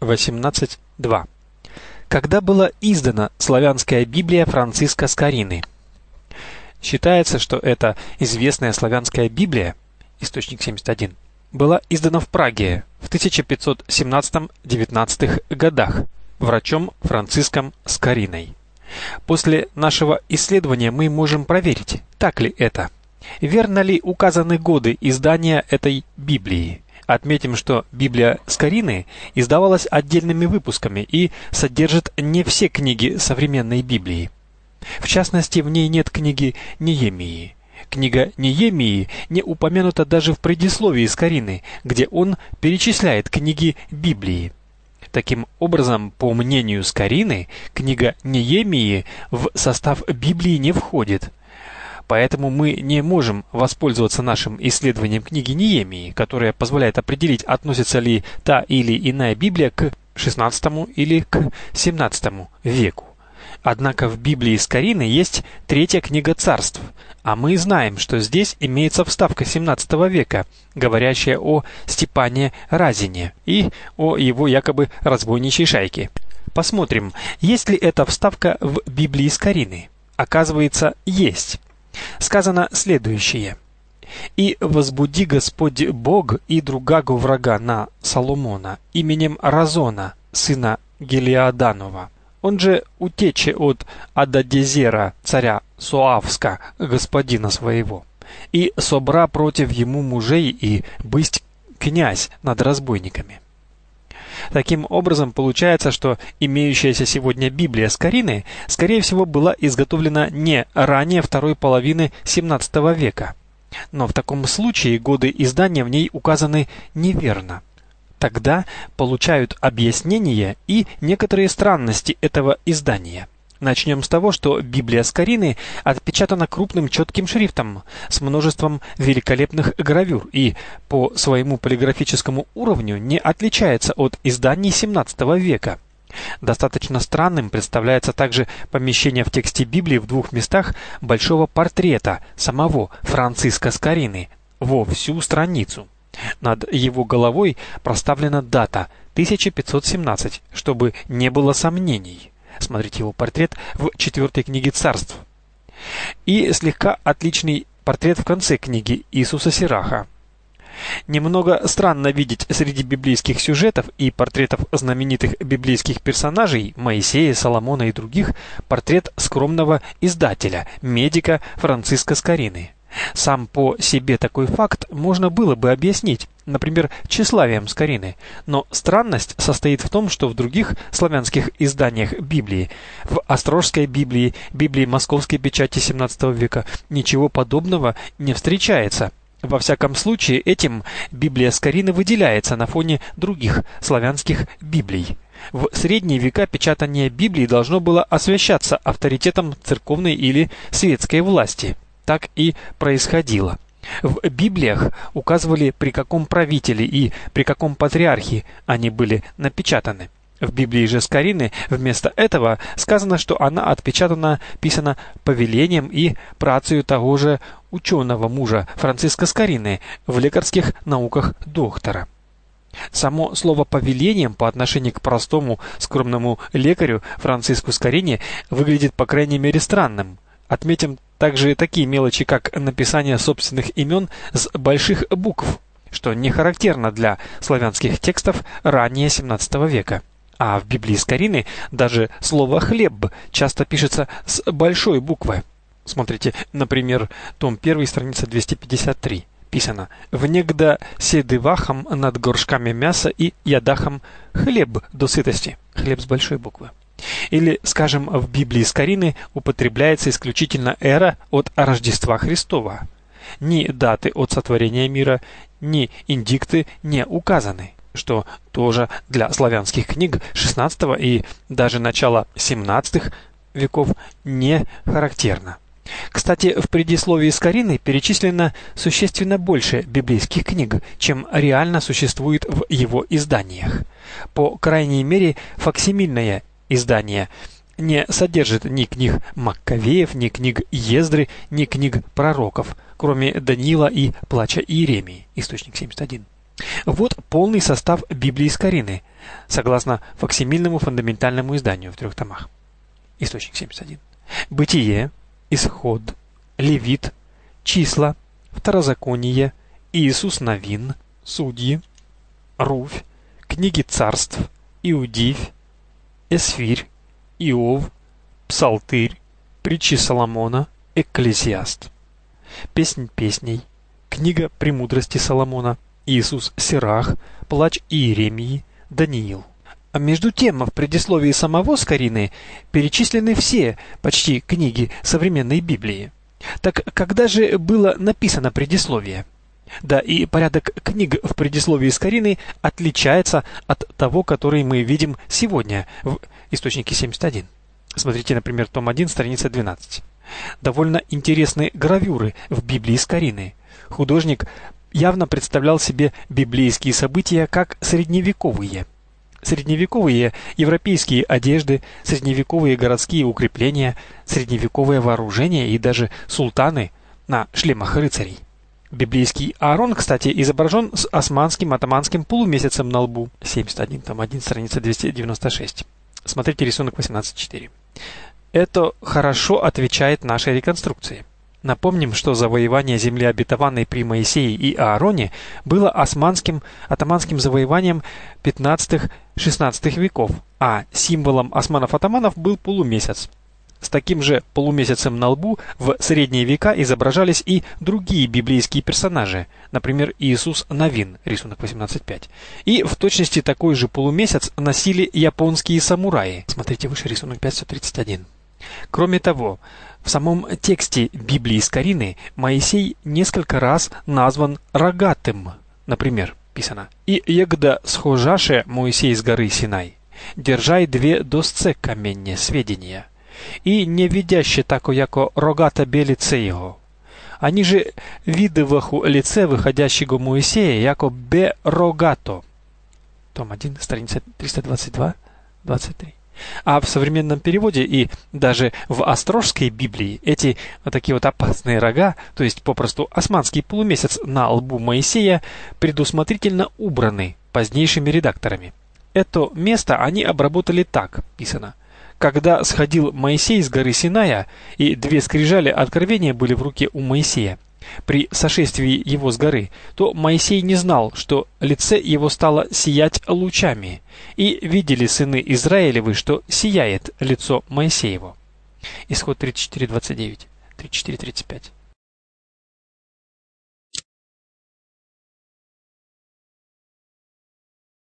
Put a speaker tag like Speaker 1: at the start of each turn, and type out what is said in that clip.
Speaker 1: 18.2. Когда была издана славянская Библия Франциска Скорины? Считается, что эта известная славянская Библия, источник 71, была издана в Праге в 1517-19 годах врачом Франциском Скориной. После нашего исследования мы можем проверить, так ли это. Верно ли указаны годы издания этой Библии? Отметим, что Библия Скорины издавалась отдельными выпусками и содержит не все книги современной Библии. В частности, в ней нет книги Неемии. Книга Неемии не упомянута даже в предисловии Скорины, где он перечисляет книги Библии. Таким образом, по мнению Скорины, книга Неемии в состав Библии не входит. Поэтому мы не можем воспользоваться нашим исследованием книги Неемии, которая позволяет определить, относится ли та или иная Библия к XVI или к XVII веку. Однако в Библии Скорины есть третья книга царств, а мы знаем, что здесь имеется вставка XVII века, говорящая о Степане Разине и о его якобы разбойничьей шайке. Посмотрим, есть ли эта вставка в Библии Скорины. Оказывается, есть. Сказано следующее. «И возбуди Господь Бог и другаго врага на Соломона именем Разона, сына Гилеаданова. Он же утече от Ададезера, царя Соавска, господина своего, и собра против ему мужей и бысть князь над разбойниками». Таким образом, получается, что имеющаяся сегодня Библия Скорины, скорее всего, была изготовлена не ранее второй половины XVII века. Но в таком случае годы издания в ней указаны неверно. Тогда получают объяснение и некоторые странности этого издания. Начнем с того, что Библия Скорины отпечатана крупным четким шрифтом с множеством великолепных гравюр и по своему полиграфическому уровню не отличается от изданий XVII века. Достаточно странным представляется также помещение в тексте Библии в двух местах большого портрета самого Франциска Скорины во всю страницу. Над его головой проставлена дата 1517, чтобы не было сомнений. Смотрите его портрет в 4 книге царств. И слегка отличный портрет в конце книги Иисуса Сираха. Немного странно видеть среди библейских сюжетов и портретов знаменитых библейских персонажей Моисея, Соломона и других портрет скромного издателя, медика Франциска Скорины. Сам по себе такой факт можно было бы объяснить, например, тщеславием Скорины, но странность состоит в том, что в других славянских изданиях Библии, в Острожской Библии, Библии Московской печати XVII века, ничего подобного не встречается. Во всяком случае, этим Библия Скорины выделяется на фоне других славянских Библий. В средние века печатание Библии должно было освящаться авторитетом церковной или светской власти. Так и происходило. В Библиях указывали, при каком правителе и при каком патриархе они были напечатаны. В Библии же Скорины вместо этого сказано, что она писана повелением и працею того же ученого мужа Франциска Скорины в лекарских науках доктора. Само слово «повелением» по отношению к простому скромному лекарю Франциску Скорине выглядит по крайней мере странным. Отметим также такие мелочи, как написание собственных имен с больших букв, что не характерно для славянских текстов ранее XVII века. А в Библии Скорины даже слово «хлеб» часто пишется с большой буквы. Смотрите, например, том 1, страница 253. Писано: «Внегда седывахам над горшками мяса и ядахам хлеб до сытости». Хлеб с большой буквы. Или, скажем, в Библии Скорины употребляется исключительно эра от Рождества Христова. Ни даты от сотворения мира, ни индикты не указаны, что тоже для славянских книг XVI и даже начала XVII веков не характерно. Кстати, в предисловии Скорины перечислено существенно больше библейских книг, чем реально существует в его изданиях. По крайней мере, факсимильное издание не содержит ни книг Маккавеев, ни книг Ездры, ни книг пророков, кроме Даниила и Плача Иеремии, источник 71. Вот полный состав Библии Скорины, согласно факсимильному фундаментальному изданию в 3 томах. Источник 71. Бытие, Исход, Левит, Числа, Второзаконие, Иисус Навин, Судьи, Руфь, Книги Царств, Иудивь, Эсфирь, Иов, Псалтырь, Притчи Соломона, Экклесиаст, Песнь песней, Книга Премудрости Соломона, Иисус Сирах, Плач Иеремии, Даниил. А между тем, в предисловии самого Скорины перечислены все почти книги современной Библии. Так когда же было написано предисловие? Да, и порядок книг в предисловии Скорины отличается от того, который мы видим сегодня в источнике 71. Смотрите, например, том 1, страница 12. Довольно интересны гравюры в Библии Скорины. Художник явно представлял себе библейские события как средневековые. Средневековые европейские одежды, средневековые городские укрепления, средневековое вооружение и даже султаны на шлемах рыцарей. Библейский Аарон, кстати, изображен с османским атаманским полумесяцем на лбу. 71, том 1, страница 296. Смотрите рисунок 18.4. Это хорошо отвечает нашей реконструкции. Напомним, что завоевание земли обетованной при Моисее и Аароне было османским атаманским завоеванием 15-16 веков, а символом османов-атаманов был полумесяц. С таким же полумесяцем на лбу в средние века изображались и другие библейские персонажи, например, Иисус Навин, рисунок 18.5. И в точности такой же полумесяц носили японские самураи. Смотрите выше рисунок 531. Кроме того, в самом тексте Библии Скорины Моисей несколько раз назван рогатым. Например, писано: «И егда схожаше Моисей с горы Синай, держай 2 досце каменне сведения, и не видяще тако, яко рогата бе лице его. Они же видываху лице выходящего Моисея, яко бе рогато». Том 1, страница 322-23. А в современном переводе и даже в Острожской Библии эти вот такие вот опасные рога, то есть попросту османский полумесяц на лбу Моисея, предусмотрительно убраны позднейшими редакторами. Это место они обработали так, писано: «Когда сходил Моисей с горы Синая, и 2 скрижали откровения были в руке у Моисея, при сошествии его с горы, то Моисей не знал, что лице его стало сиять лучами, и видели сыны Израилевы, что сияет лицо Моисеево». Исход 34:29, 34:35.